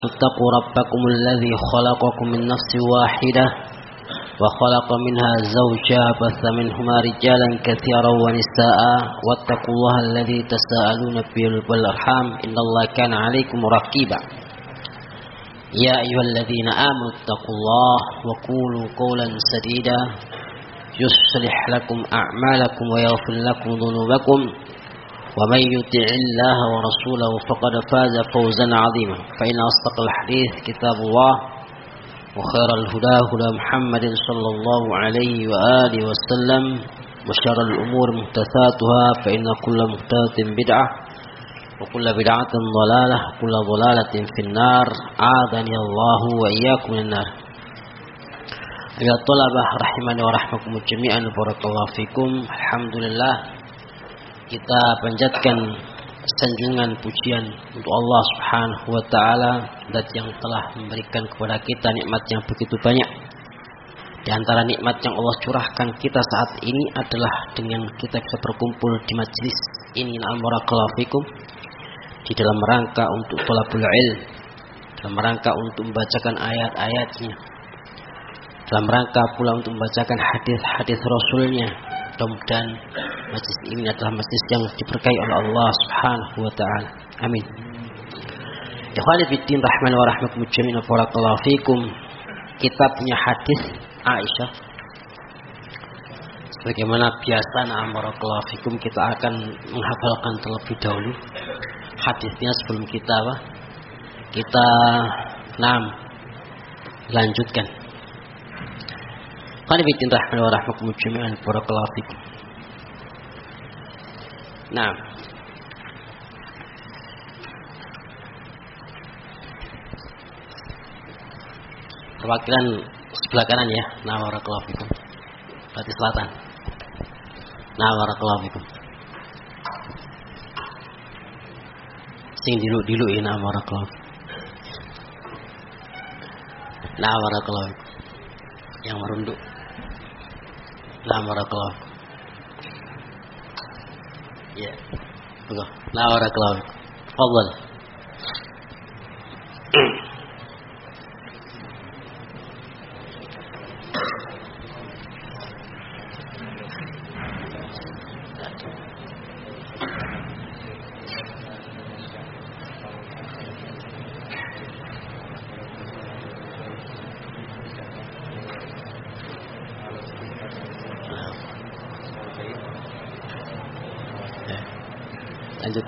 اتقوا ربكم الذي خلقكم من نفس واحدة وخلق منها زوجها بث منهما رجالا كثيرا ونساء واتقوا الله الذي تساءلون به والأرحام إن الله كان عليكم رقيبا يا أيها الذين آمنوا اتقوا الله وقولوا قولا سديدا يصلح لكم أعمالكم ويغفر لكم ذنوبكم ومن يطع الله ورسوله فقد فاز فوزا عظيما فإن أصدق الحديث كتاب الله وخير الهدى هدى محمد صلى الله عليه وآله وسلم وشر الأمور محدثاتها فإن كل محدثة بدعة وكل بدعة ضلالة وكل ضلالة في النار أعاذني الله وإياكم من النار. أيها الطلبة رحمني ورحمكم جميعا بارك الله فيكم. Alhamdulillah, kita panjatkan sanjungan pujian untuk Allah Subhanahu wa taala, zat yang telah memberikan kepada kita nikmat yang begitu banyak. Di antara nikmat yang Allah curahkan kita saat ini adalah dengan kita bisa berkumpul di majelis ini, barakallahu fikum, di dalam rangka untuk thalabul ilm, dalam rangka untuk membacakan ayat-ayatnya, dalam rangka pula untuk membacakan hadis-hadis Rasulnya. Mudah-mudahan majlis ini adalah majlis yang diberkahi oleh Allah Subhanahu wa taala. Amin. Ikhwani fiddin rahman wa rahmakum jami'an barakallahu fikum. Kita punya hadis Aisyah. Sebagaimana biasa, barakallahu fikum, kita akan menghafalkan terlebih dahulu hadisnya sebelum kita lanjutkan. Qani bitin rahman wa rahmakum jami'an barakallahu fikum. Nah, perwakilan sebelah kanan ya. Nah, barakallahu fikum. Berarti selatan. Nah, barakallahu fikum. Sing dilu ina barakallahu. Nah, barakallahu fikum. Yang merunduk. Nah, barakallahu. Ya. Tunggu. Nah, barakallahu. Tafadhal. Lanjut.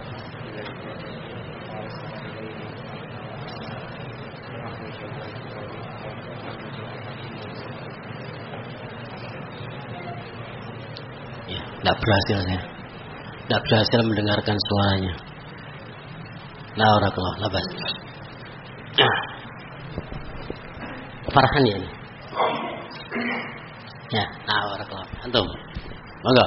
Ya, tidak berhasil saya. Tidak berhasil mendengarkan suaranya. Nah, barakallahu labas. Farhan ya ini. Ya, nah, barakallahu. Antum. Monggo.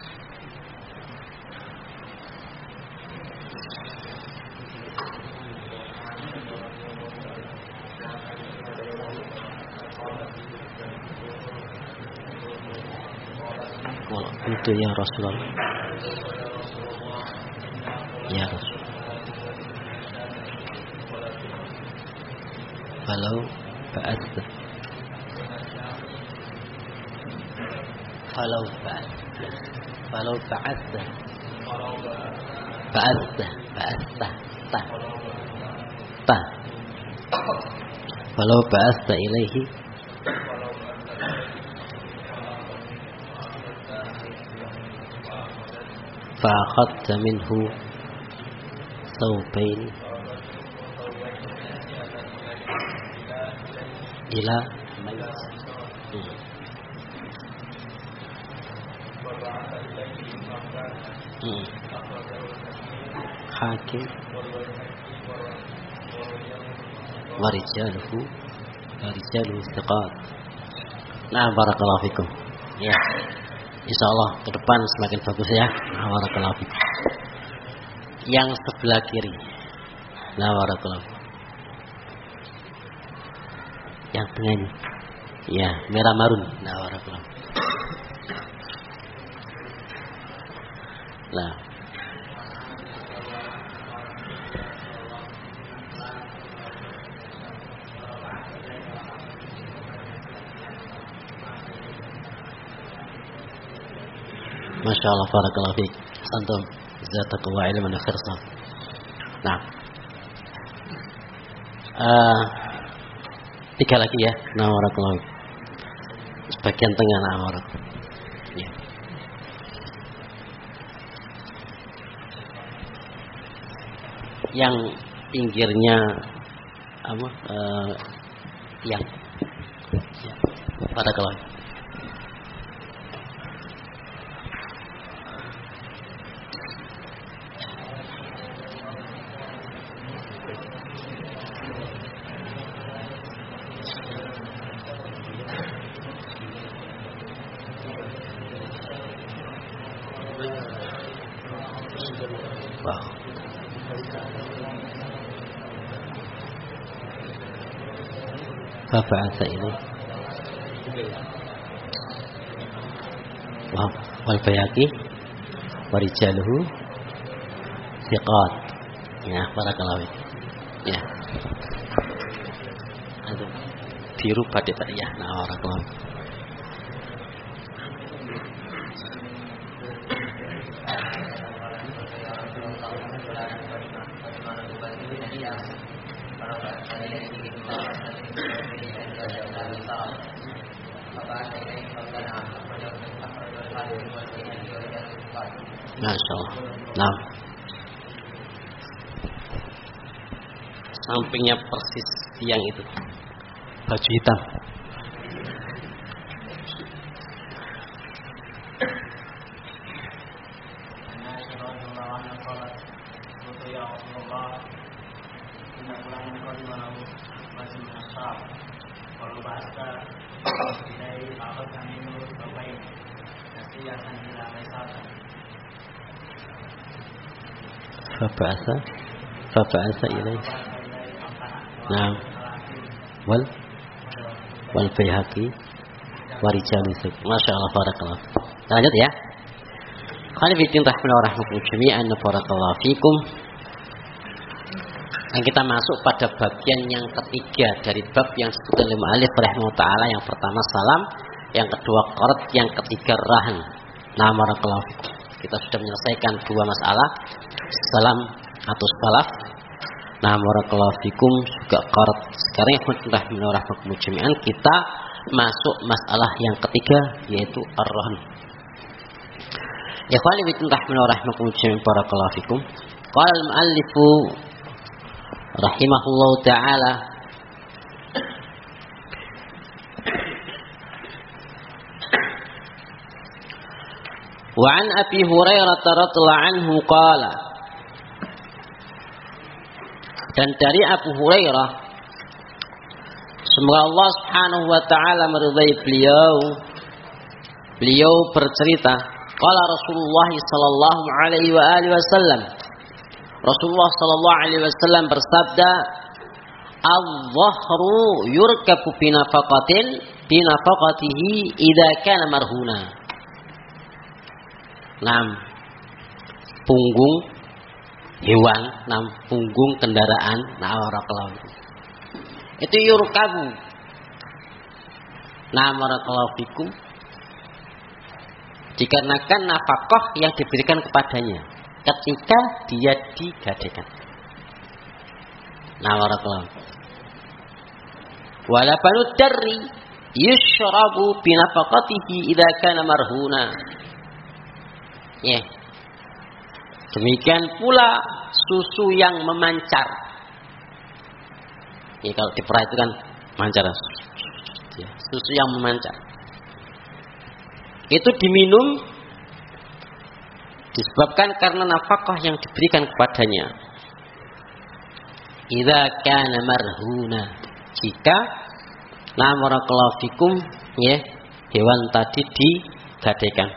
Itu ya Rasulullah. Ya Rasul. Falau ba'athta. Falau ba'athta. Falau ba'athta. Ba'athta. Ba'athta. Ta. Ta. Falau ba'athta ilaihi فأخذت منه ثوبين إلى حاكم ورجاله ثقات. Nah, barakallahu fikum. Ya. Insyaallah ke depan semakin bagus ya. Barakallahu fikum. Yang sebelah kiri. Nah, barakallahu. Yang tengah ini. Ya, merah marun. Nah, barakallahu. Nah. Masya Allah, barakallahu fiik. Antum jazakallahu ilman khairan. Nah, tiga lagi ya. Nah, barakallahu fiik. Sebagian tengah nah, barakallahu. Ya. Yang pinggirnya apa? Yang ya. Barakallahu. Wow. Fafa'asa ini. Wow. Wal Bayhaqi wa rijaluhu thiqat. Ya, barakallahu. Ya. Aduh. Biru pada Pak ya. Nah, barakallahu. Masya Allah. Nah, sampingnya persis yang itu, baju hitam. Faba'asa ilaih. Nah, wal Bayhaqi wa rijaluhu. Masya Allah, barakallah. Lanjut ya. Khalifatin rahimahullah jami'an, barakallahu fikum. Dan kita masuk pada bagian yang ketiga dari bab yang disebutkan oleh mu'allif rahimahullah taala. Yang pertama salam, yang kedua qard, yang ketiga rahan. Nah, barakallahu fikum. Kita sudah menyelesaikan dua masalah, salam atau salaf. Nah, barakallahu fikum juga qard. Sekarang yang rahimahullah jami'an, kita masuk masalah yang ketiga, yaitu ar-rahan. Ya khalifatin rahimahullah jami'an, barakallahu fikum. Qala al-mu'allifu rahimahullah ta'ala, wa an Abi Hurairah radhiyallahu anhu qala, dan dari Abu Hurairah, semoga Allah Subhanahu wa taala meridai beliau bercerita, qala Rasulullah sallallahu alaihi wa alihi wasallam, Rasulullah sallallahu alaihi wasallam bersabda, "Al-dhahru yurkabu binafaqatihi idza kana marhuna." Punggung hewan, punggung kendaraan, barakallahu. Itu yurkabu. Barakallahu fikum. Dikarenakan nafkah yang diberikan kepadanya ketika dia digadaikan. Barakallahu. Wala banud darri yushrabu binafaqatihi idza kana marhuna. Ya. Demikian pula susu yang memancar. Ya, kalau diperhatikan mancar. Ya, susu yang memancar. Itu diminum disebabkan karena nafkah yang diberikan kepadanya. Idza kana marhuna, jika barakallahu fikum, ya, hewan tadi digadaikan.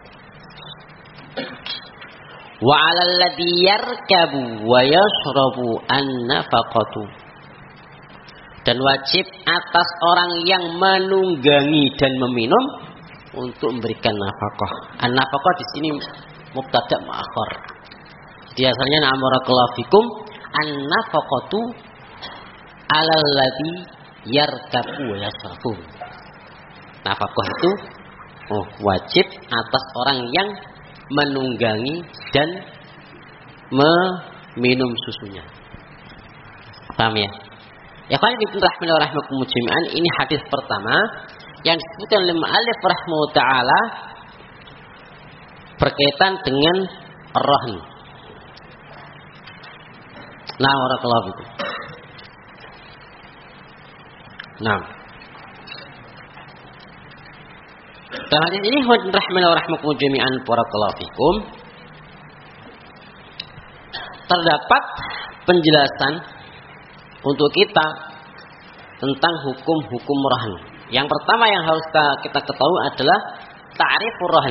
Wa 'alal ladzi yarkabu wa yashrabu an-nafaqatu, dan wajib atas orang yang menunggangi dan meminum untuk memberikan nafkah. An-nafaqah di sini mubtada' mu'akhkhar. Biasanya barakallahu fikum, an-nafaqatu 'alal ladzi yarkabu wa yashrabu. Nafkah itu wajib atas orang yang menunggangi dan meminum susunya. Paham ya? Ya kan rahimahumullah jami'an, ini hadis pertama yang disebutkan oleh mu'allif rahimahullah taala berkaitan dengan rahn. Nah, barakallahu fikum. Nah. Dalam hadis ini rahimahullah rahimahumullah jami'an barakallahu fikum, terdapat penjelasan untuk kita tentang hukum-hukum rahn. Yang pertama yang harus kita ketahui adalah ta'rifur rahn.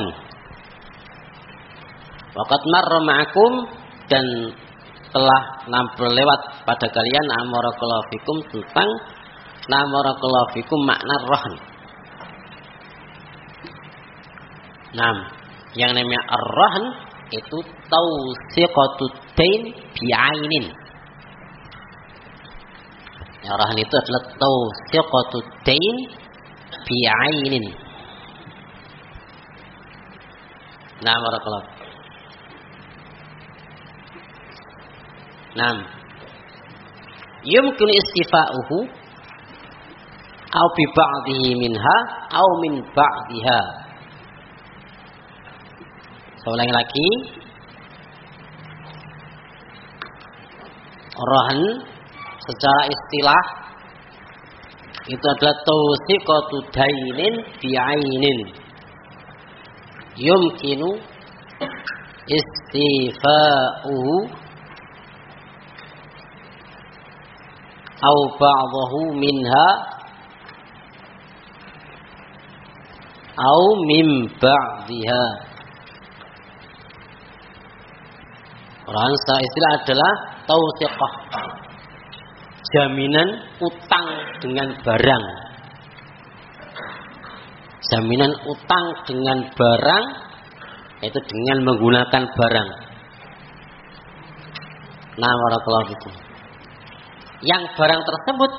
Waqad marra ma'akum, dan telah lewat pada kalian amarakallahu fikum tentang amarakallahu fikum makna rahn. Nah, yang namanya ar-rahn itu tawsiqatut dain bi'ainin. Rahn itu adalah tawsiqatut dain bi'ainin. Nah, barakallahu. Nah, yumkin istifa'uhu aw bi ba'dihi minha aw min ba'diha. Ulangi lagi. Rahn secara istilah itu adalah tawsiqatu dainin bi'ainin. Yumkinu istifa'uhu aw ba'dahu minha aw min ba'diha. Rahn secara istilah adalah tawsiqah, jaminan utang dengan barang. Jaminan utang dengan barang itu dengan menggunakan barang. Nah, barakallahu fikum. Yang barang tersebut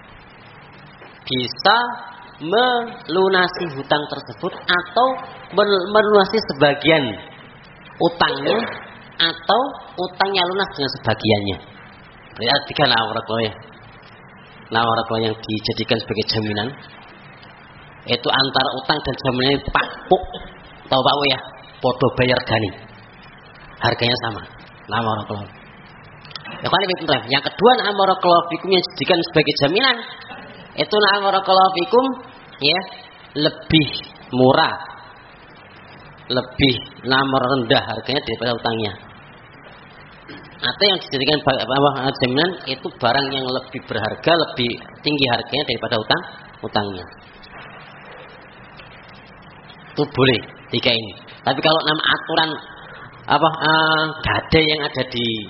bisa melunasi hutang tersebut atau melunasi sebagian utangnya, atau utangnya lunas dengan sebagiannya. Berarti tiga nawarakoh yang dijadikan sebagai jaminan itu antara utang dan jaminan itu pakpuk, tahu pak ya, podo bayar gani, harganya sama. Nawarakoh. Yang kedua nawarakoh fikum yang dijadikan sebagai jaminan itu nawarakoh fikum ya lebih murah, lebih rendah harganya daripada utangnya. Atau yang dijadikan jaminan itu barang yang lebih berharga, lebih tinggi harganya daripada utangnya. Itu boleh tiga ini. Tapi kalau nama aturan gade yang ada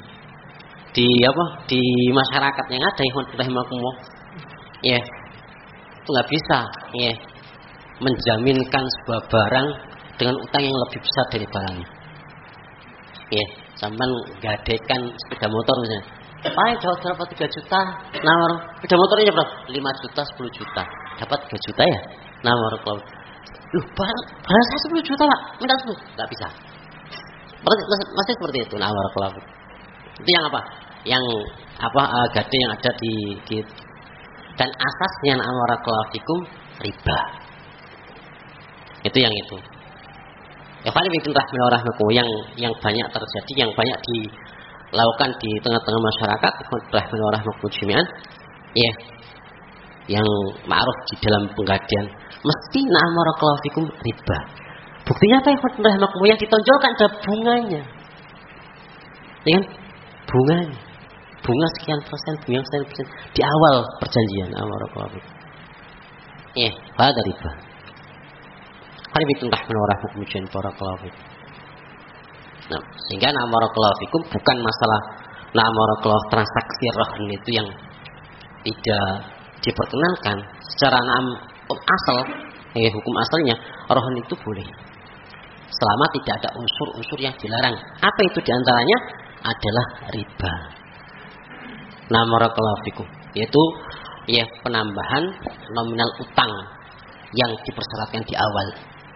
di masyarakat yang ada yang rahimakumullah, ya itu nggak bisa ya menjaminkan sebuah barang dengan utang yang lebih besar dari barangnya. Ya, sampean gadekan sepeda motor misalnya. Paling dapat 3 juta. Nawar sepeda motornya berapa? 5 juta, 10 juta. Dapat 3 juta ya? Nawar kalau loh, barang saya 10 juta, Pak. Minta 10. Enggak bisa. Masih seperti itu nawar kalau. Itu yang apa? Yang gade yang ada di dan asasnya nawar fikum riba. Itu yang itu. Ya kan bikin rahimahullah yang banyak terjadi, yang banyak dilakukan di tengah-tengah masyarakat rahimahullah jami'an, ya, yang ma'ruf di dalam penggadean mesti na'amarakallahu fikum riba. Buktinya apa ya rahimahullah, yang ditonjolkan ada bunganya, ya kan? Bunga sekian persen di awal perjanjian na'amarakallahu fikum. Ya, pada riba. Hari itu rahimahullah kemudian barakallahu fikum. Nah, sehingga barakallahu fikum bukan masalah barakallahu transaksi rahn itu yang tidak diperkenankan secara asal, hukum asalnya rahn itu boleh. Selama tidak ada unsur-unsur yang dilarang. Apa itu diantaranya? Adalah riba. Barakallahu fikum, yaitu ya penambahan nominal utang yang dipersyaratkan di awal.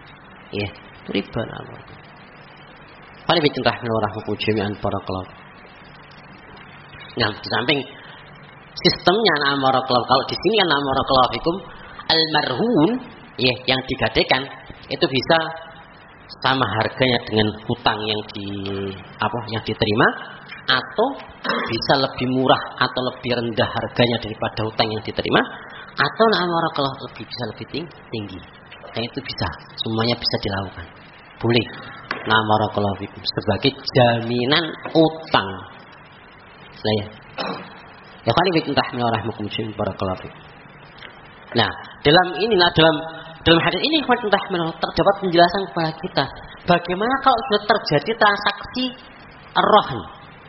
Ya, itu riba nama. Paling bikin rahmatullah jami'an barakallahu. Nah, di samping sistemnya barakallahu, kalau di sini kan barakallahu fikum al-marhun, ya, yang digadaikan itu bisa sama harganya dengan hutang yang diterima, atau bisa lebih murah atau lebih rendah harganya daripada hutang yang diterima, atau barakallahu bisa lebih tinggi. Dan itu bisa, semuanya bisa dilakukan. Boleh. Barakallahu fikum sebagai jaminan utang. Saya. Ya kan ini rahmatullah barakallahu fikum. Nah, dalam hadis ini terdapat penjelasan kepada kita bagaimana kalau sudah terjadi transaksi ar-rahn.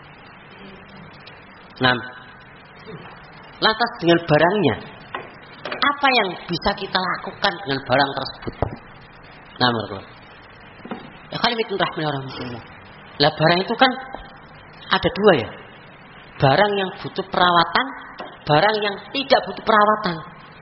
Nah, lantas dengan barangnya, apa yang bisa kita lakukan dengan barang tersebut? Nah, barakallahu. Ya kan rahmatullah. Lah barang itu kan ada dua ya. Barang yang butuh perawatan, barang yang tidak butuh perawatan.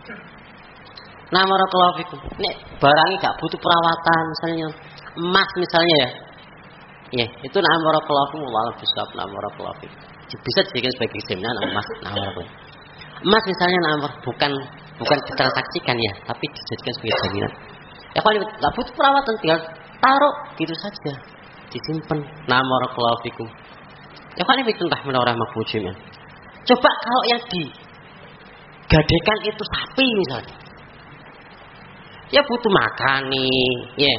Nah, barakallahu fikum. Nek barangnya enggak butuh perawatan, misalnya emas misalnya ya. Ya, itu barakallahu fikum wallahu bisawab barakallahu fikum. Bisa dijadikan sebagai jaminan emas barakallahu. Emas misalnya bukan ditransaksikan ya, tapi dijadikan sebagai jaminan. Ya kalau enggak butuh perawatan tinggal taruh gitu saja, disimpan. Barakallahu fikum. Ya kan itu rahmatullah. Coba kalau yang digadaikan itu sapi misalnya. Ya butuh makan nih, ya.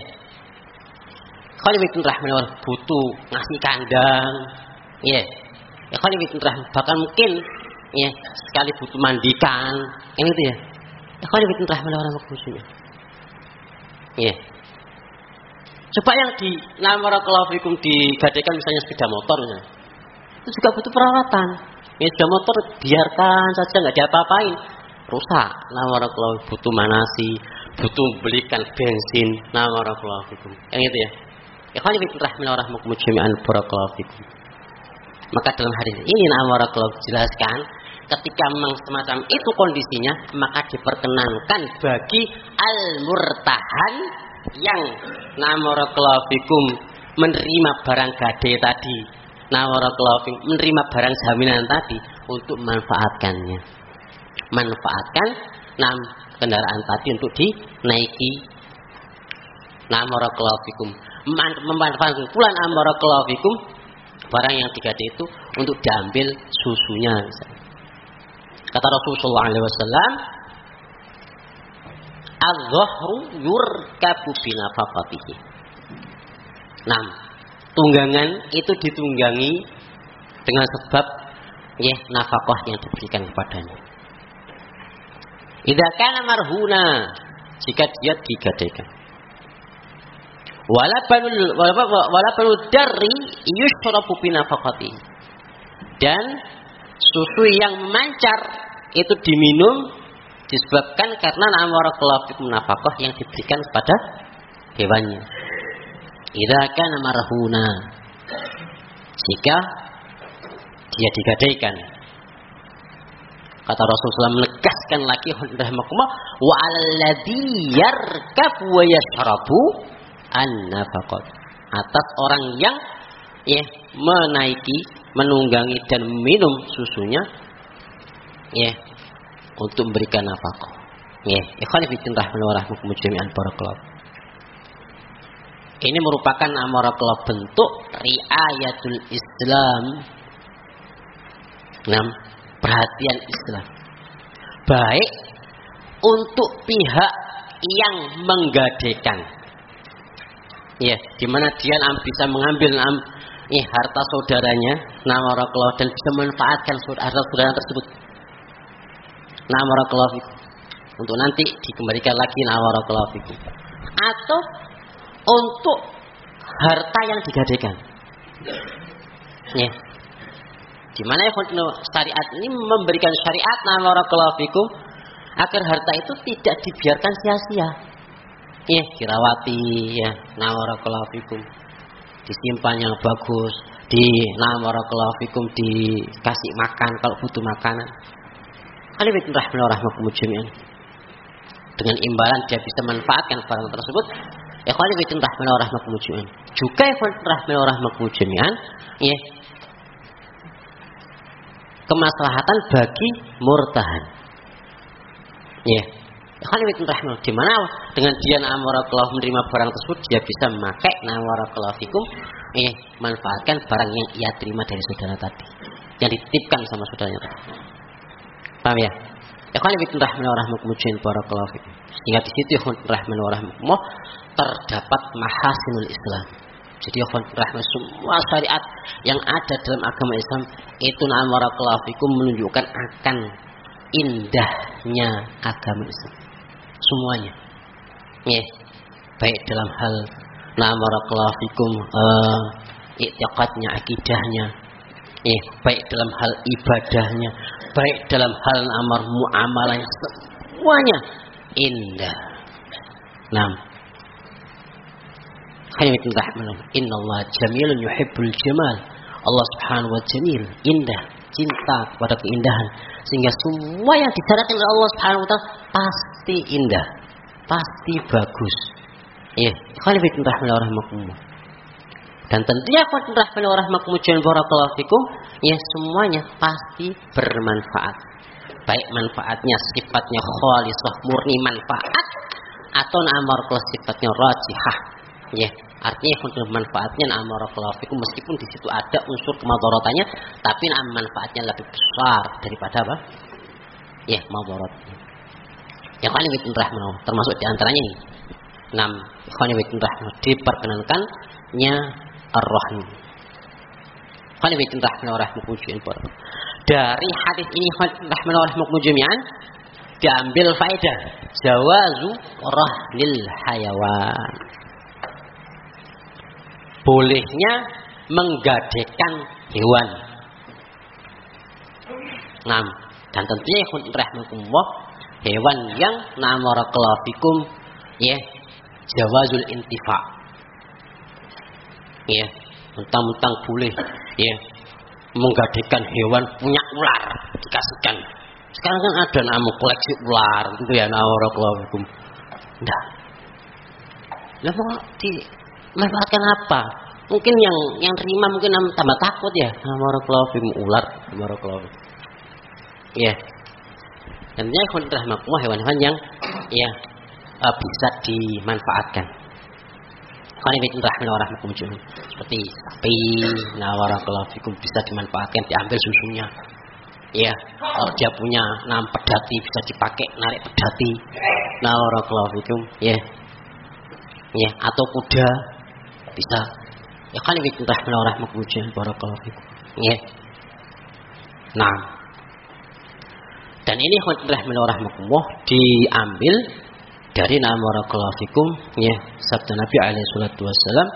Kalau itu rahmatullah butuh ngasih kandang, ya. Ya kalau itu bahkan mungkin ya sekali butuh mandikan, ini itu ya. Ya kalau itu rahmatullah. Ya. Coba yang barakallahu fikum digadaikan misalnya sepeda motor misalnya. Itu juga butuh perawatan. Ya sepeda motor biarkan saja enggak diapa-apain. Rusak. Barakallahu butuh manasi, butuh belikan bensin. Barakallahu fikum. Yang itu ya. Ya kan itu rahmatullah jami'an barakallahu fikum. Maka dalam hadis ini barakallahu jelaskan ketika memang semacam itu kondisinya, maka diperkenankan bagi al-murtahan yang barakallahu fikum menerima barang gade tadi, barakallahu fikum menerima barang jaminan tadi untuk memanfaatkannya, manfaatkan kendaraan tadi untuk dinaiki, barakallahu fikum memanfaatkan pula barakallahu fikum barang yang digade itu untuk diambil susunya. Kata Rasulullah SAW, al-dhahru yurkabu binafaqatihi. Nah, tunggangan itu ditunggangi dengan sebab ya nafkah yang diberikan kepadanya. Idza kana marhuna, jika dia digadaikan. Wala banul darri yushrabu binafaqatihi. Dan susu yang memancar itu diminum disebabkan karena barakallahu fikum nafkah yang diberikan kepada hewannya. Idza kana marhuna, jika dia digadaikan. Kata Rasulullah menegaskan lagi rahmatullah, wa 'alladzi yarkab wa yashrabu an-nafaqat, atas orang yang menaiki, menunggangi dan minum susunya untuk memberikan nafkah. Ikhwan fillah rahmatullah jami'an barakallahu. Ini merupakan barakallahu bentuk riayatul Islam. Perhatian Islam. Baik untuk pihak yang menggadaikan. Di mana dia bisa mengambil harta saudaranya, barakallahu, dan bisa memanfaatkan harta saudara tersebut. Barakallahu untuk nanti dikembalikan lagi barakallahu fikum. Atau untuk harta yang digadaikan. Di mana syariat ini memberikan syariat barakallahu fikum agar harta itu tidak dibiarkan sia-sia. Dirawati barakallahu fikum. Disimpan yang bagus, barakallahu fikum dikasih makan kalau butuh makanan. Alaikum rahmatullah jami'an. Dengan imbalan dia bisa manfaatkan barang tersebut Ikhwan fillah rahimani wa rahmakumullah jami'an. Juga ikhwan rahimani wa rahmakumullah jami'an, ya. Kemaslahatan bagi murtahan. Ya. Ikhwan fillah rahimani di mana dengan dia barakallahu menerima barang tersebut dia bisa memakai barakallahu fikum manfaatkan barang yang ia terima dari saudara tadi. Yang dititipkan sama saudaranya tadi. Paham ya? Ikhwan fillah rahimani wa rahmakumullah jami'an barakallahu fikum. Sehingga di situ ikhwan rahimani wa rahmakumullah terdapat mahasinul Islam. Jadi rahmat semua syariat yang ada dalam agama Islam itu barakallahu fikum menunjukkan akan indahnya agama Islam. Semuanya. Ya. Baik dalam hal barakallahu fikum i'tiqadnya, akidahnya. Ya, baik dalam hal ibadahnya, baik dalam hal amar muamalahnya, semuanya indah. Inna Allah jamilun yuhibbul jamal. Allah subhanahu wa jamil, indah, cinta kepada keindahan. Sehingga semua yang disyariatkan oleh Allah subhanahu wa ta'ala pasti indah, pasti bagus. Ya, rahimahullah. Dan tentunya barakallahu fikum, ya semuanya pasti bermanfaat. Baik manfaatnya sifatnya khalisah murni manfaat atau barakallahu sifatnya rajihah. Ya, artinya manfaatnya barakallahu fikum meskipun di situ ada unsur kemadharatannya, tapi manfaatnya lebih besar daripada apa? Ya, madharatnya. Yang paling rahmah termasuk di antaranya ini. 6 rahmah diperkenankannya ar-rahim. Dari hadis ini rahmah diambil faedah jawazu rahlil hayawan. Bolehnya menggadekan hewan. Dan tentunya rahmatullah hewan yang barakallahu fikum ya jawazul intifa. Ya, mentang-mentang boleh ya menggadekan hewan punya ular dikasihkan. Sekarang kan ada koleksi ular gitu ya barakallahu fikum. Enggak. Lah mau dimanfaatkan apa? Mungkin yang terima mungkin tambah takut ya. Barakallahu fikum ular barakallahu fikum. Ya. Dan ini hewan-hewan yang ya bisa dimanfaatkan. Seperti sapi, barakallahu fikum bisa dimanfaatkan, diambil susunya. Ya, kalau dia punya pedati bisa dipakai narik pedati. Barakallahu fikum, ya. Ya, atau kuda bisa. Ya kan itu barakallahu fikum. Ya. Dan ini rahmatullah diambil dari barakallahu fikum ya sabda Nabi alaihi salatu wasallam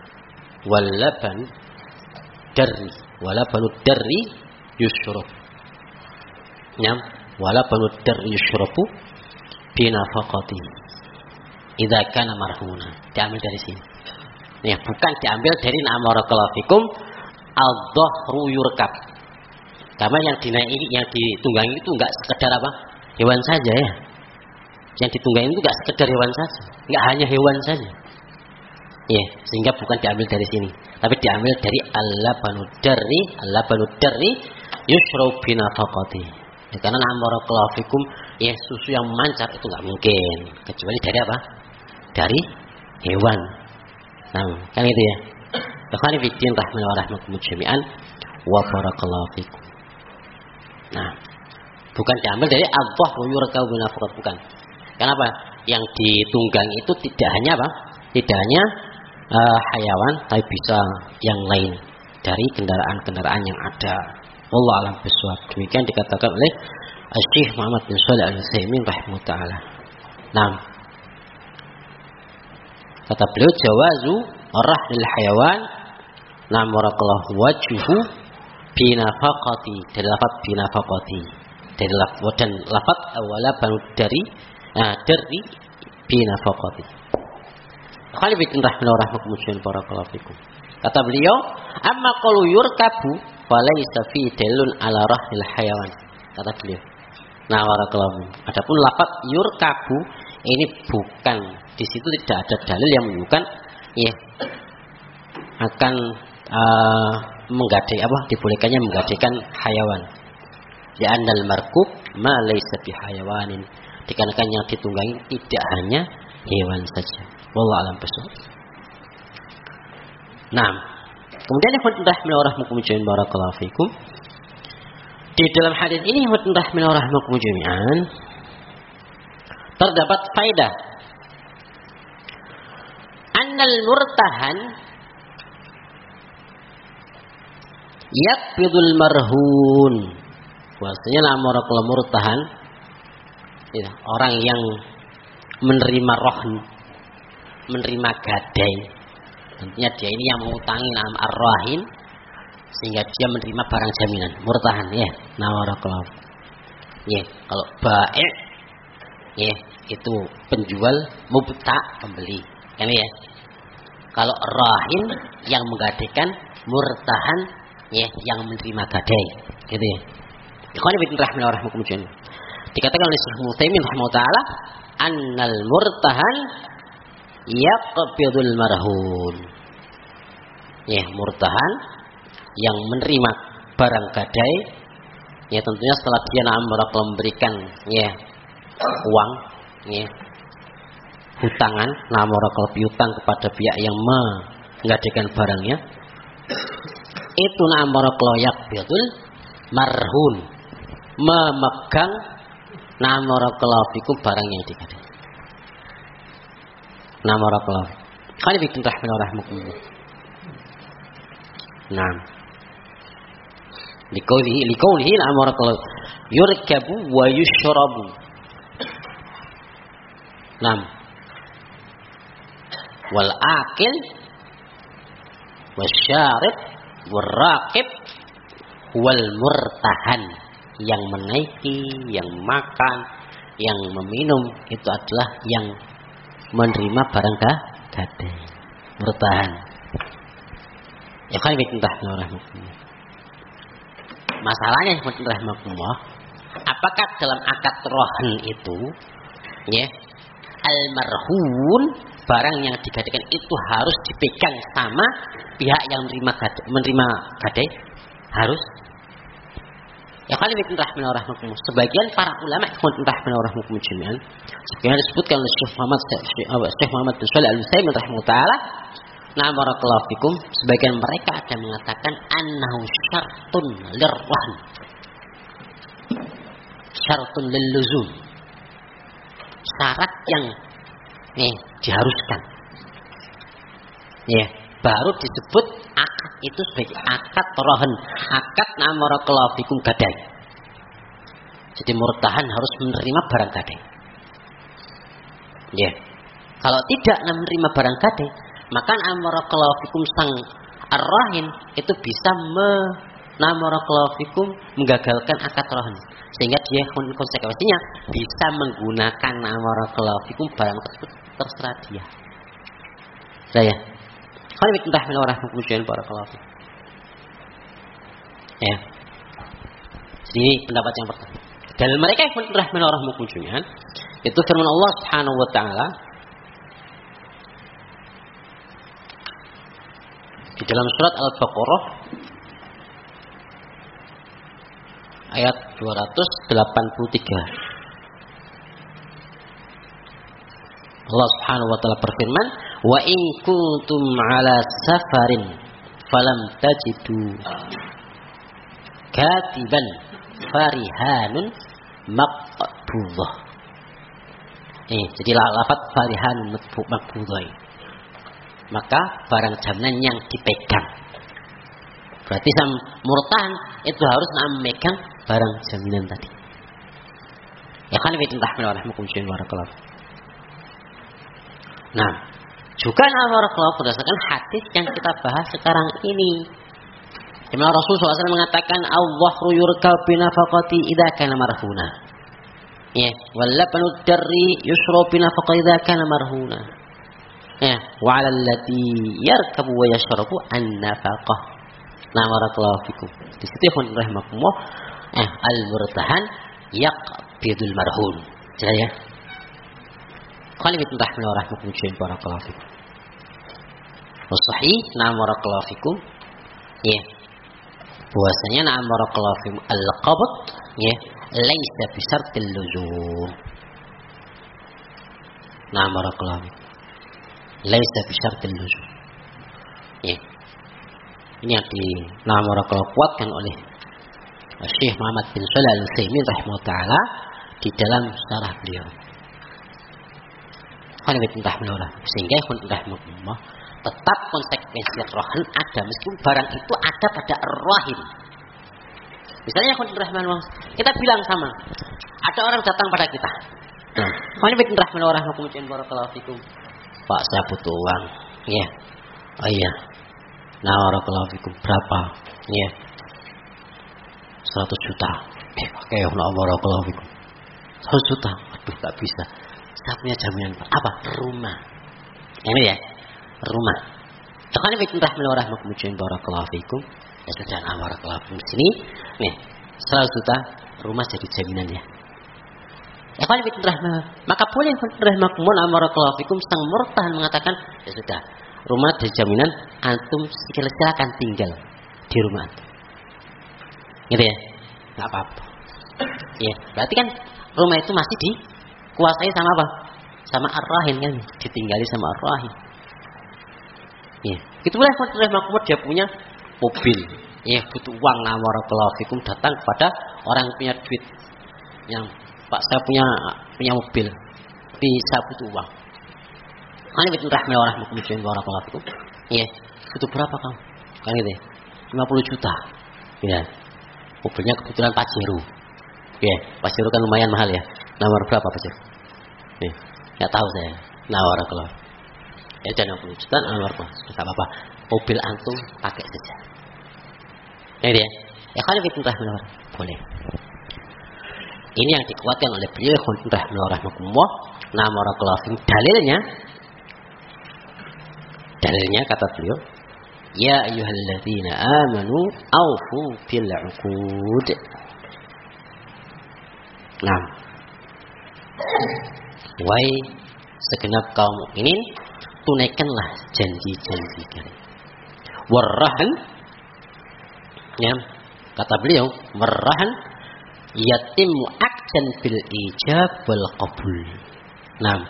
walabanu darri yushrab. Ya, walabanu darri yushrabu binafaqati idza kana marhuna. Diambil dari sini. Ya, bukan diambil dari barakallahu fikum al-dhahru yurkab. Karena yang dinaiki, yang ditunggangi itu enggak sekedar apa? Hewan saja ya. Yang ditunggangi itu enggak sekedar hewan saja, enggak hanya hewan saja. Ya, sehingga bukan diambil dari sini, tapi diambil dari al-labanu darri yushrab binafaqati. Ya, karena barakallahu fikum ya susu yang mancar itu enggak mungkin kecuali dari apa? Dari hewan. Kan itu ya. Ikhwani fi din rahmatullahi jami'an wa barakallahu fikum. Bukan diambil dari Allah wa yurkau binafaqat, bukan. Kenapa? Yang ditunggang itu tidak hanya apa? Tidak hanya hayawan, tapi bisa yang lain dari kendaraan-kendaraan yang ada. Wallahu a'lam bishawab. Demikian dikatakan oleh Syekh Muhammad bin Shalih Al-Utsaimin rahimahullah taala. Kata beliau jawazu rahlil hayawan barakallahu wajhu binafaqati, dari lafaz binafaqati, dari lafaz dan lafaz awala banu dari binafaqati. Khalifin rahimahullah barakallahu fikum. Kata beliau, amma qalu yurkabu falaysa fi dalun ala rahlil hayawan. Kata beliau. Barakallahu. Adapun lafaz yurkabu Ini bukan, di situ tidak ada dalil yang menunjukkan ya akan menggadai dibolehkannya menggadaikan hayawan. Ya annal markub ma laysa bi hayawanin. Dikarenakan yang ditunggangi tidak hanya hewan saja. Wallahu a'lam bishawab. Nah, kemudian yang rahmatullah jami'an barakallahu fikum. Di dalam hadis ini rahmatullah jami'an terdapat faedah annal murtahan yaqbidul marhun. Bahwasanya namarakallahu murtahan ya, orang yang menerima rohn, menerima gadai. Tentunya dia ini yang mengutangi nam ar-rahin sehingga dia menerima barang jaminan. Murtahan ya, namarakallahu. Ya, kalau bai' ya, itu penjual, mubta pembeli. Ini ya. Kalau rahin yang menggadaikan, murtahan ya yang menerima gadai. Gitu ya. Ikhwan fillah rahimahumullah. Dikatakan oleh Syekh Mutsaimin rahimahullah taala, annal murtahan yaqbidul marhun. Ya, murtahan yang menerima barang gadai ya tentunya setelah dia memberikan ya uang ya hutangan piutang kepada pihak yang menggadaikan barangnya, itu yaqbidul marhun, memegang barang yang digadai. Kan bikin rahmatullah. Nah, likaulihi namarakallahu yurkabu wa yushrabu. Nam wal akil wasyarib warraqib wal murtahan, yang menaiki, yang makan, yang meminum itu adalah yang menerima barang gadai, murtahan. Ya kan rahmatullah. Masalahnya rahmatullah, apakah dalam akad rohan itu ya al-marhun, barang yang digadaikan itu harus dipegang sama pihak yang menerima gadai? Harus. Ya kan rahmatullah. Sebagian para ulama rahmatullah jami'an, sebagian disebutkan oleh Syekh Muhammad bin Shalih Al-Utsaimin rahimahullah taala, nah barakallahu fikum, sebagian mereka ada mengatakan annahu syartun lirrahn, syartun lilluzum, syarat yang diharuskan. Ya, baru disebut akad itu sebagai akad rohan, akad namarakallahu fikum gadai. Jadi murtahan harus menerima barang gadai. Ya, kalau tidak menerima barang gadai, maka namarakallahu fikum sang ar-rahin itu bisa namarakallahu fikum menggagalkan akad rohan, sehingga dia konsekuensinya bisa menggunakan namarakallahu fikum barang tersebut terserah dia. Saya kan minta rahmatullah barakallahu fikum. Ya. Jadi pendapat yang pertama. Dalil mereka yang rahmatullah itu firman Allah Subhanahu wa taala di dalam surat Al-Baqarah ayat 283. Allah Subhanahu wa taala berfirman, "Wa in kuntum 'ala safarin falam tajidu katiban farihanun maqbudah." Jadi lafaz farihanun maqbudah. Maka barang jaminan yang dipegang. Berarti murtahan itu harus memegang barang jaminan tadi. Ya kan barakallahu. Nah, juga barakallahu berdasarkan hadis yang kita bahas sekarang ini. Di mana Rasulullah SAW mengatakan al-dhahru yurkab binafaqati idza kana marhuna. Ya, wal labnu darri yushrab binafaqati idza kana marhuna. Ya, wa 'alal ladzi yarkabu wa yashrabu an-nafaqah. Nah, barakallahu fikum. Di situ pun rahimakumullah, al-murtahan yaqbidul marhun. Jelas ya? Qanibit rahmatullah barakallahu fikum. Sahih na'am barakallahu fikum. Ya. Bahwasanya na'am barakallahu fikum al-qabd ya laisa bi syartil luzum. Na'am barakallahu fikum. Laisa bi syartil luzum. Ya. Ini yang di na'am barakallahu kuatkan oleh Syekh Muhammad bin Shalih Al-Utsaimin rahimahullah taala di dalam syarah beliau. Sehingga rahimahullah tetap konsekuensi rohan ada meskipun barang itu ada pada rahim. Misalnya rahimahullah kita bilang sama ada orang datang pada kita. Rahimahullah barakallahu fikum. Pak saya butuh uang. Ya. Oh iya. Nah barakallahu fikum berapa? Ya. 100 juta. Oke, barakallahu fikum. 100 juta. Aduh, tak bisa. Saya punya jaminan apa? Rumah. Ini ya, rumah. Tekan barakallahu fikum. Ya sudah, barakallahu fikum. Sini, nih, 100 juta rumah jadi jaminan ya. Maka boleh barakallahu fikum sang murtahan mengatakan, ya sudah, rumah jadi jaminan, antum silakan tinggal di rumah antum. Gitu ya, nggak apa-apa. Ya, berarti kan rumah itu masih dikuasai sama apa? Sama ar-rahin kan, ditinggali sama ar-rahin. Ya, itulah rahmatullah dia punya mobil. Ya, butuh uang barakallahu fikum datang kepada orang yang punya duit. Yang Pak saya punya mobil, tapi saya butuh uang. Ini betul rahmatullah barakallahu fikum. Ya, butuh berapa kamu? Kan gitu ya, 50 juta. Ya. Mobilnya kebetulan Pajero. Ya, Pajero kan lumayan mahal ya. Nomor berapa Pajero? Nih, enggak tahu saya. Nawar kalau. Ya udah 60 juta nomor berapa? Enggak apa-apa. Mobil antum pakai saja. Ini dia. Ya kalau kita rahmatullah boleh. Ini yang dikuatkan oleh beliau rahmatullah. Nama barakallahu dalilnya kata beliau, ya ayyuhalladzina amanu aufu bil 'uqud. Nah, wahai segenap kaum mukminin, tunaikanlah janji-janji kalian. Warrahan, ya, kata beliau, warrahan yatimmu akdan bil ijab wal qabul. Nah,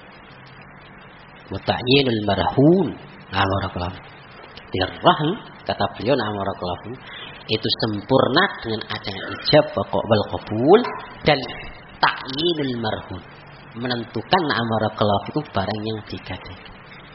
wa ta'yinul marhun. Nah, barakallahu. Dirrahan, kata beliau barakallahu, itu sempurna dengan adanya ijab wal qabul dan ta'yinul marhun, menentukan barakallahu itu barang yang digadaikan.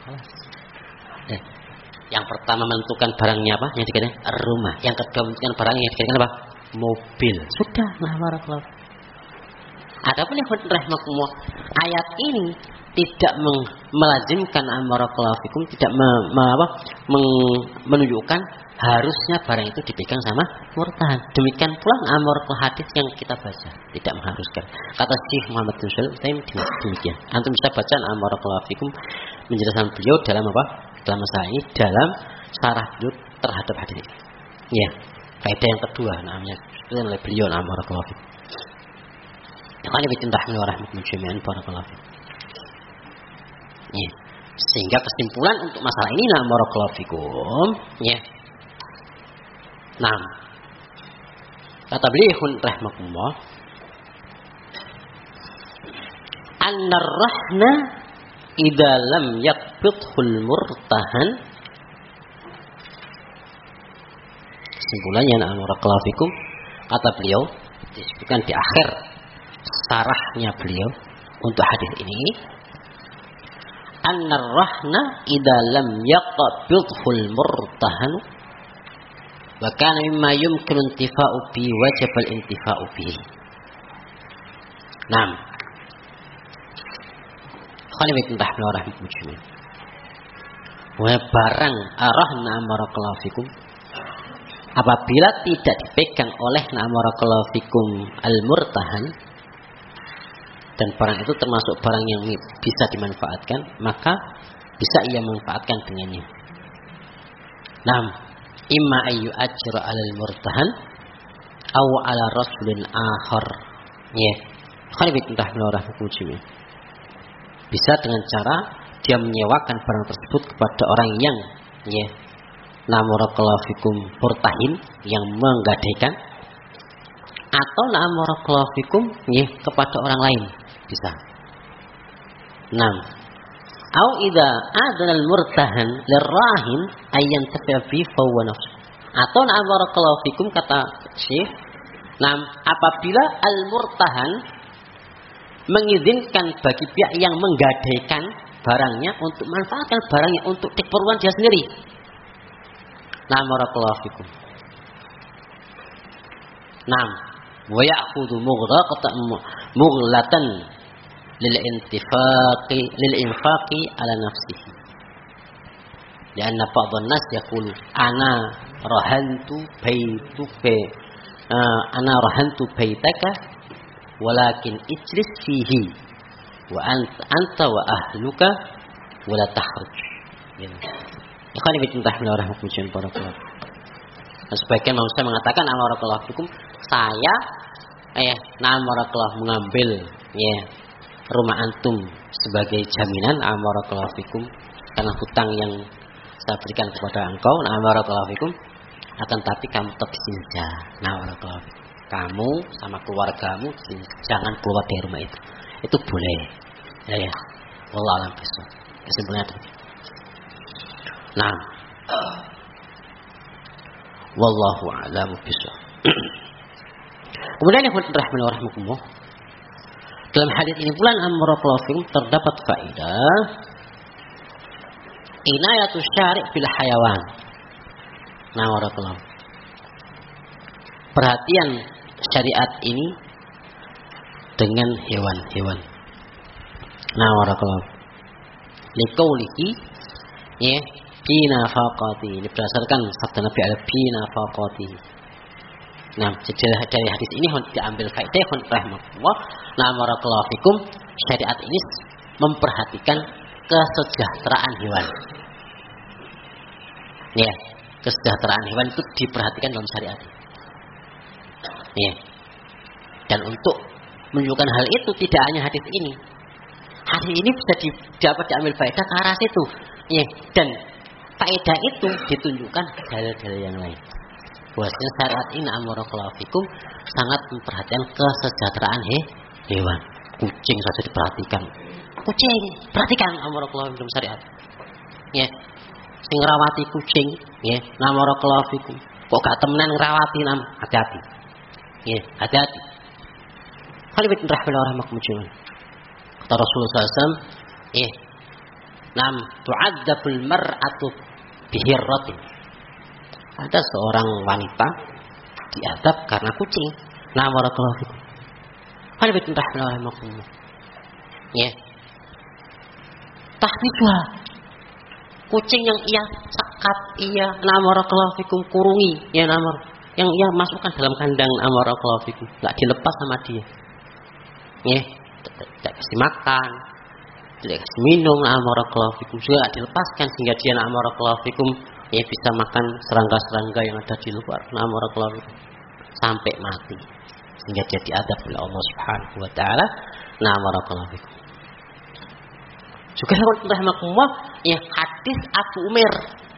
Yang pertama menentukan barangnya apa? Yang digadaikan rumah. Yang kedua menentukan barang yang digadaikan apa? Mobil. Sudah, barakallahu. Adapun yang rahmatullah, ayat ini tidak melazimkan barakallahu fikum, tidak menunjukkan harusnya barang itu dipegang sama murtahan. Demikian pula barakallahu hadis yang kita baca tidak mengharuskan. Kata Syekh Muhammad bin Shalih demikian. Antum bisa baca barakallahu fikum menjelaskan beliau dalam apa? Dalam masalah ini dalam syarah beliau terhadap hadis ini. Ya, kaidah yang kedua namanya itu oleh beliau barakallahu fikum. Yang dicintai rahmatullah barakallahu fikum. Ya. Sehingga kesimpulan untuk masalah ini barakallahu fikum, ya. Nah, kata beliau rahmatullah, an-rahna idza lam yaqbidhul murtahan. Kesimpulannya barakallahu fikum, kata beliau disebutkan di akhir sarahnya beliau untuk hadis ini, an-rahna idza lam yaqbidhul murtahan wa kana mimma yumkinu intifa'u bi wajib al-intifa'u bihi. Naam. Khalifah rahmatullah. Wa barang arahna barakallahu fikum apabila tidak dipegang oleh barakallahu fikum al-murtahan dan barang itu termasuk barang yang bisa dimanfaatkan, maka bisa ia manfaatkan dengannya. Naam, imma ayu ajra 'alal murtahan aw 'ala rasulin akhar. Ya. Khalifah rahmatullah. Bisa dengan cara dia menyewakan barang tersebut kepada orang yang barakallahu fikum murtahin, yang menggadaikan, atau barakallahu fikum kepada orang lain bisa. Au idza adana al-murtahan lirahin ayyan tafi'a fi fa nafs. Atau barakallahu fikum kata Syekh, apabila al-murtahan mengizinkan bagi pihak yang menggadaikan barangnya untuk manfaatkan barangnya untuk keperluan dia sendiri. Barakallahu fikum. Wa ya'khudhu mughlatan lil infaqi ala nafsihi. Karena ba'dhan nas yaqulu ana rahantu baitaka walakin ijlis fihi wa anta wa ahluka wala takhruj. Ikhwan fillah rahmatullahi wa barakatuh. Sebagian manusia mengatakan barakallahu fikum, saya barakallahu mengambil rumah antum sebagai jaminan barakallahu fikum karena hutang yang saya berikan kepada engkau barakallahu fikum, akan tapi kamu tetap sinja barakallahu fikum. Kamu sama keluargamu jangan keluar dari rumah itu. Itu boleh. Wallahu a'lam bishawab. Kesimpulannya itu. Wallahu a'lam bishawab. Kemudian yang rahimahullah, dalam hadis ini pula barakallahu fikum terdapat faedah inayatus syari' bil hayawan. Barakallahu. Perhatian syariat ini dengan hewan-hewan. Barakallahu. Liqaulihi fi nafaqati. Ini berdasarkan sabda Nabi fi nafaqati. Dari hadis ini diambil faedah rahimahullah. Barakallahu fikum, syariat ini memperhatikan kesejahteraan hewan. Kesejahteraan hewan itu diperhatikan dalam syariat. Dan untuk menunjukkan hal itu tidak hanya hadis ini. Hadis ini bisa dapat diambil faedah ke arah situ. Dan faedah itu ditunjukkan dalil-dalil yang lain. Bahwasanya syariat ini barakallahu fikum sangat memperhatikan kesejahteraan hewan. Kucing saja diperhatikan. Kucing, perhatikan barakallahu fikum syariat. Sing ngrawati kucing, barakallahu fikum. Kok gak temenan ngrawati hati-hati. Hati-hati. Khalifat rahimahullah. Kata Rasulullah SAW, tu'adzabul mar'atu bihirratin. Ada seorang wanita diadab karena kucing. Barakallahu fikum. Khalifat rahimahullah. Tahdijuha. Kucing yang ia sakat, barakallahu fikum kurungi, yang ia masukkan dalam kandang barakallahu fikum, enggak dilepas sama dia. Tidak kasih makan, tidak kasih minum barakallahu fikum, juga enggak dilepaskan sehingga dia barakallahu fikum bisa makan serangga-serangga yang ada di luar barakallahu fikum sampai mati. Sehingga dia diadab oleh Allah Subhanahu wa taala. Barakallahu fikum. Juga rahimahullah, hadis Abu Umair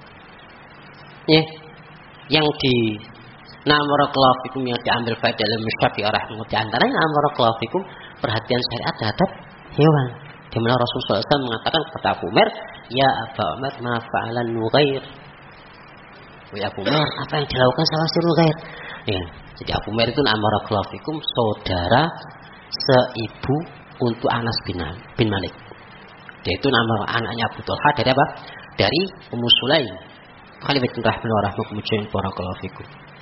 yang di barakallahu fikum yang diambil faedah dalam Syafi'i rahimahullah, di antaranya barakallahu fikum perhatian syariat terhadap hewan. Di mana Rasulullah SAW mengatakan kepada Abu Umair, ya Abu Umair, ma fa'alan Nughair. Wahai Abu Umair, apa yang dilakukan sama si Nughair? Jadi Abu Umair itu barakallahu fikum saudara seibu untuk Anas bin Malik. Dia itu anaknya Abu Talha dari apa? Dari Ummu Sulaim. Khalifat rahimahullah barakallahu fikum.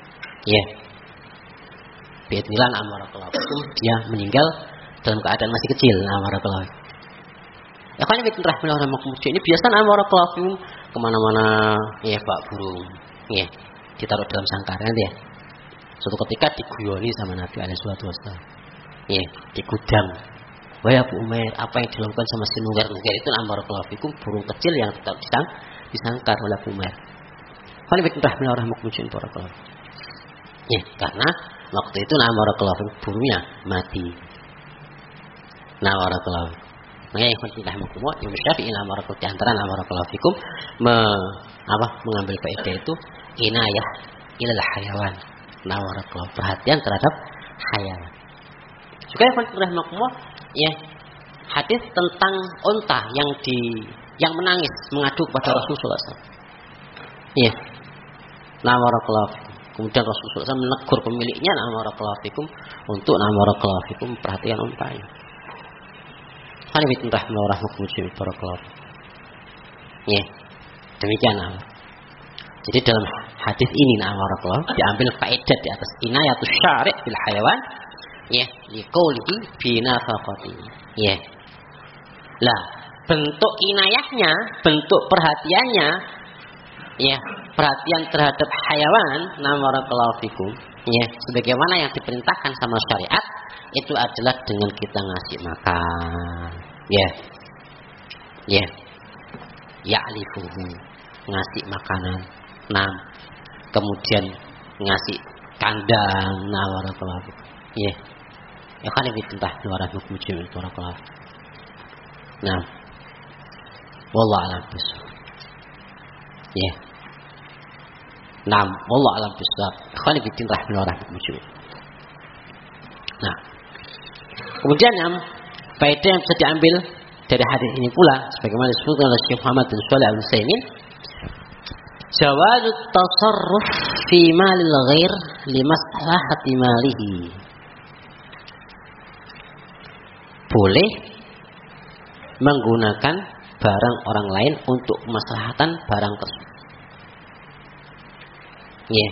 Bismillah barakallahu fikum, dia meninggal dalam keadaan masih kecil. Barakallahu fikum. Khalifat rahimahullah ini biasa barakallahu fikum kemana-mana Pak burung. Ditaruh dalam sangkaran dia. Suatu ketika diguyoni sama Nabi alaihi wasallam. Di gudang. Wahai Abu Umair, apa yang dilakukan sama si Nughair itu barakallahu fikum, burung kecil yang tetap disangkar oleh Abu Umair. Khalifat rahimahullah barakallahu. Karena waktu itu barakallahu fikum burungnya mati. Barakallahu. Makanya ikhwan rahimakumullah, Imam Syafi'i di antara barakallahu fikum mengambil faedah itu inayah ilal hayawan. Barakallahu, perhatian terhadap hayawan. Juga ikhwan rahimakumullah, ya, hadis tentang unta yang menangis mengadu kepada Rasulullah SAW. Iya. Barakallahu fikum. Kemudian Rasulullah SAW menegur pemiliknya barakallahu fikum untuk barakallahu fikum perhatian untanya. Kan itu rahmatullahi wabarakatuh. Ya. Demikian. Jadi dalam hadis ini barakallahu diambil faedah di atas inayatus syari' bil hayawan, ya, liqaulihi bi nafaqati. Ya. Lah, bentuk inayahnya, bentuk perhatiannya, ya, perhatian terhadap hayawan barakallahu fikum, ya, sebagaimana yang diperintahkan sama syariat itu adalah dengan kita ngasih makan, ya, ya, ya'lifuhu, ngasih makanan, kemudian ngasih kandang, barakallahu fikum, ya, ya kan ini tentang luar hukum jumlah barakallahu. Wallahu a'lam bishawab. Ya. Wallahu a'lam bishawab. Ikhwan fillah rahimahumullah. Kemudian faedah yang bisa diambil dari hadis ini pula sebagaimana disebutkan oleh Syekh Muhammad bin Shalih Al-Utsaimin, jawazut tasarruf fi malil ghair li maslahati malihi. Boleh menggunakan barang orang lain untuk kemaslahatan barang tersebut. Ya.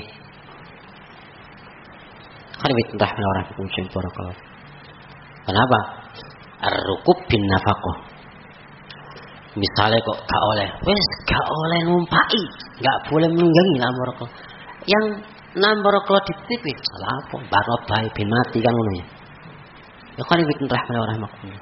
Kenapa? Ar-rukub bin nafaqah. Misalnya kok gak oleh, gak oleh numpai, gak boleh menunggangi barakallah. Yang barakallah dititip, salah apa? Barno bae bin mati kan ngono ya. Ya kan itu rahmatullah.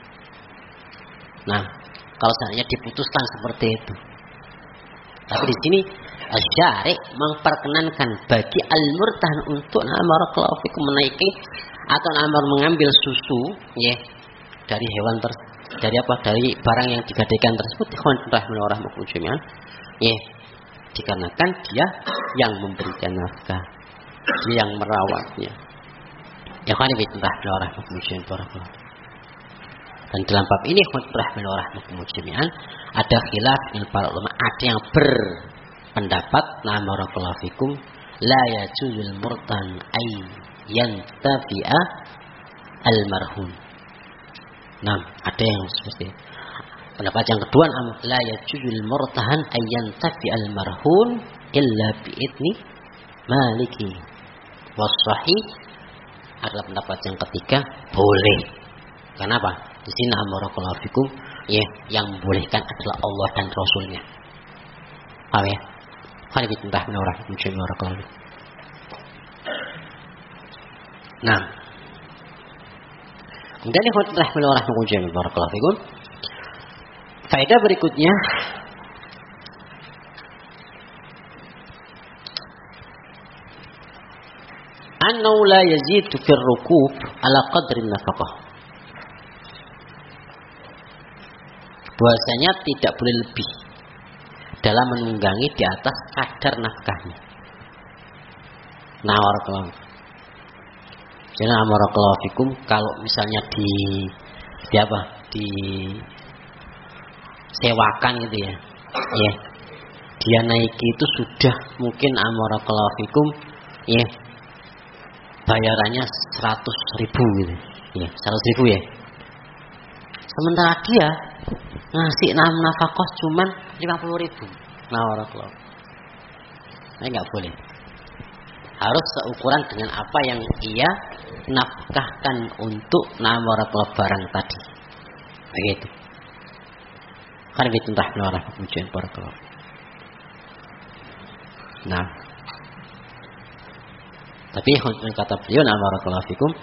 Kalau seandainya diputuskan seperti itu. Tapi di sini Asy-Syari' memperkenankan bagi al-murtahan untuk barakallahu fikum menaiki atau mengambil susu, ya, dari hewan dari barang yang digadaikan tersebut, rahmatullah, ya, dikarenakan dia yang memberikan nafkah, dia yang merawatnya. Ya kan itu rahmatullah. Dan dalam bab ini rahmatullah ada khilaf dengan para ulama, ada yang berpendapat barakallahu fikum la yajuzul murtan ay yantafi'a al-marhun. Ada yang seperti pendapat yang kedua, la yajuzul murtahan ay yantafi'a al-marhun illa bi'idni maliki. Was-sahih adalah pendapat yang ketiga, boleh. Kenapa? Di sini barakallahu fikum, ya, yang membolehkan adalah Allah dan Rasulnya. Paham ya? Kan itu entah menurut barakallahu. Kemudian ikhwan rahimahumullah barakallahu fikum. Faedah berikutnya, annahu la yazidu fir rukub ala qadri nafaqah. Bahwasanya tidak boleh lebih dalam menunggangi di atas kadar nafkahnya. Barakallahu. Jadi barakallahu fikum, kalau misalnya disewakan gitu ya. Ya. Dia naiki itu sudah mungkin barakallahu fikum, ya, bayarannya 100.000 gitu. Ya, 100.000 ya. Sementara dia ngasih nafkah cuman 50.000. Barakallahu. Ini enggak boleh. Harus seukuran dengan apa yang ia nafkahkan untuk barakallahu barang tadi. Begitu. Kan itu entah barakallahu barakallahu. Tapi kata beliau barakallahu fikum,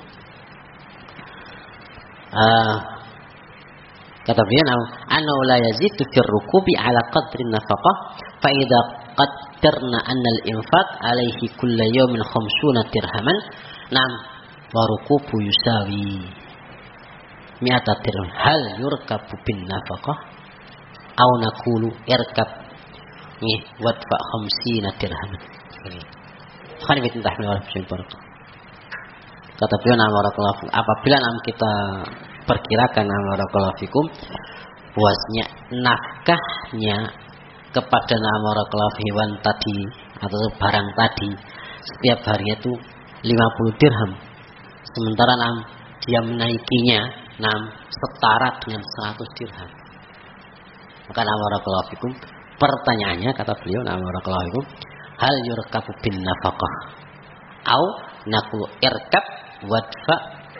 kata beliau, annahu la yazidu fir rukubi ala qadri nafaqah fa idza qaddarna anna al-infaq alaihi kulla yawmin 50 dirhaman wa rukubu yusawi. mi'ata dirham hal yurkabu bin nafaqah aw naqulu irkab wadfa 50 dirham. Khani bitin tahmil wal barakah. Kata beliau barakallahu apabila kita perkirakan barakallahu fikum bahwasanya nafkahnya kepada barakallahu hewan tadi atau barang tadi setiap harinya itu 50 dirham. Sementara dia menaikinya setara dengan 100 dirham. Maka barakallahu fikum pertanyaannya kata beliau barakallahu fikum hal yurkabu bin nafaqah au naqulu irkab wadfa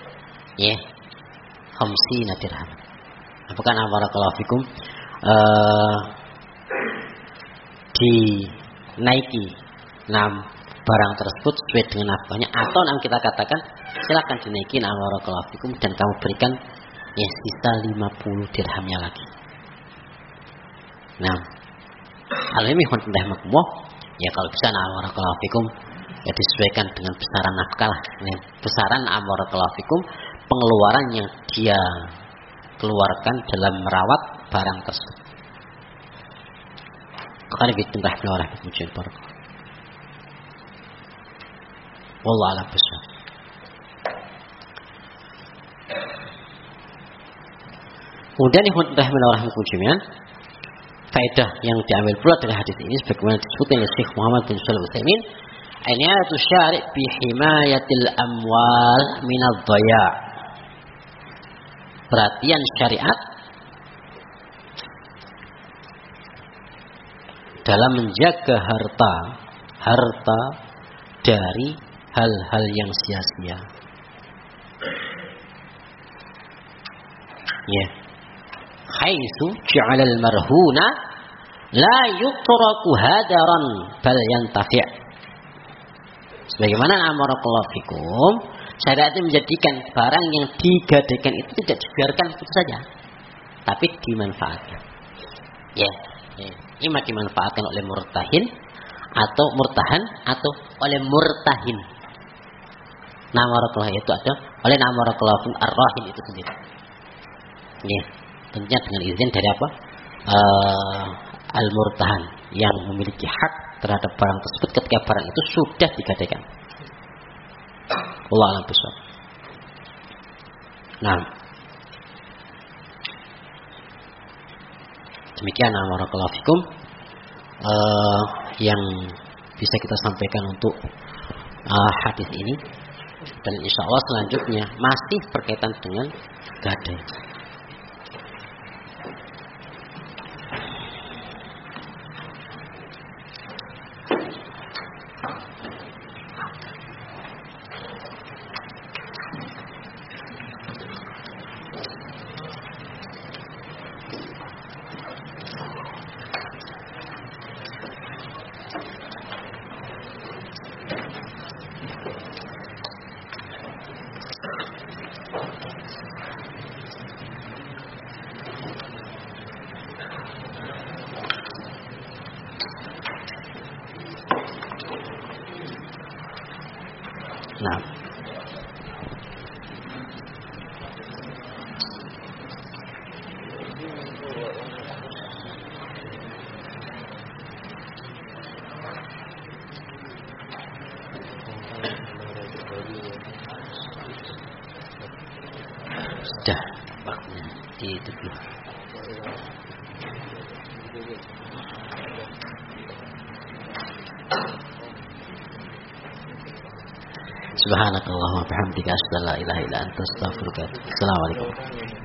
50 dirham. Apakah barakallahu fikum dinaiki barang tersebut sesuai dengan nafkahnya atau kita katakan silakan dinaiki barakallahu fikum dan kamu berikan sisa 50 dirhamnya lagi. Al-ilmi huntah makmuh kalau bisa barakallahu fikum disesuaikan dengan besaran nafkah lah. Besaran barakallahu fikum pengeluaran yang dia keluarkan dalam merawat barang tersebut. Karena kita rahmatullah rahmatullah barakatuh. Wallahu a'lam bishawab. Kemudian rahmatullah rahmatullah faedah yang diambil pula dari hadis ini sebagaimana disebutkan oleh Syekh Muhammad bin Shalih Al-Utsaimin, inayatu syari' bi himayatil amwal min ad-dhaya'. Perhatian syariat dalam menjaga harta dari hal-hal yang sia-sia. Haitsu ja'ala al-marhuna la yutraku hadaran bal yantafi'. Sebagaimana amarakallahu fikum, syariat itu menjadikan barang yang digadaikan itu tidak dibiarkan begitu saja, tapi dimanfaatkan. Ima dimanfaatkan oleh murtahin atau murtahan atau oleh murtahin. Namarakallah itu ada oleh namarakallah ar-rahin itu sendiri. Tentunya dengan izin dari apa? Al-murtahan yang memiliki hak terhadap barang tersebut ketika barang itu sudah digadaikan. Allah a'lam bishawab. Demikian barakallahu fikum yang bisa kita sampaikan untuk hadis ini, dan insya Allah selanjutnya masih berkaitan dengan gadai. Sudah waktunya itu dulu. Subhanakallahumma wa bihamdika asyhadu an la ilaha illa anta astaghfiruka wa atubu ilaik. Assalamualaikum.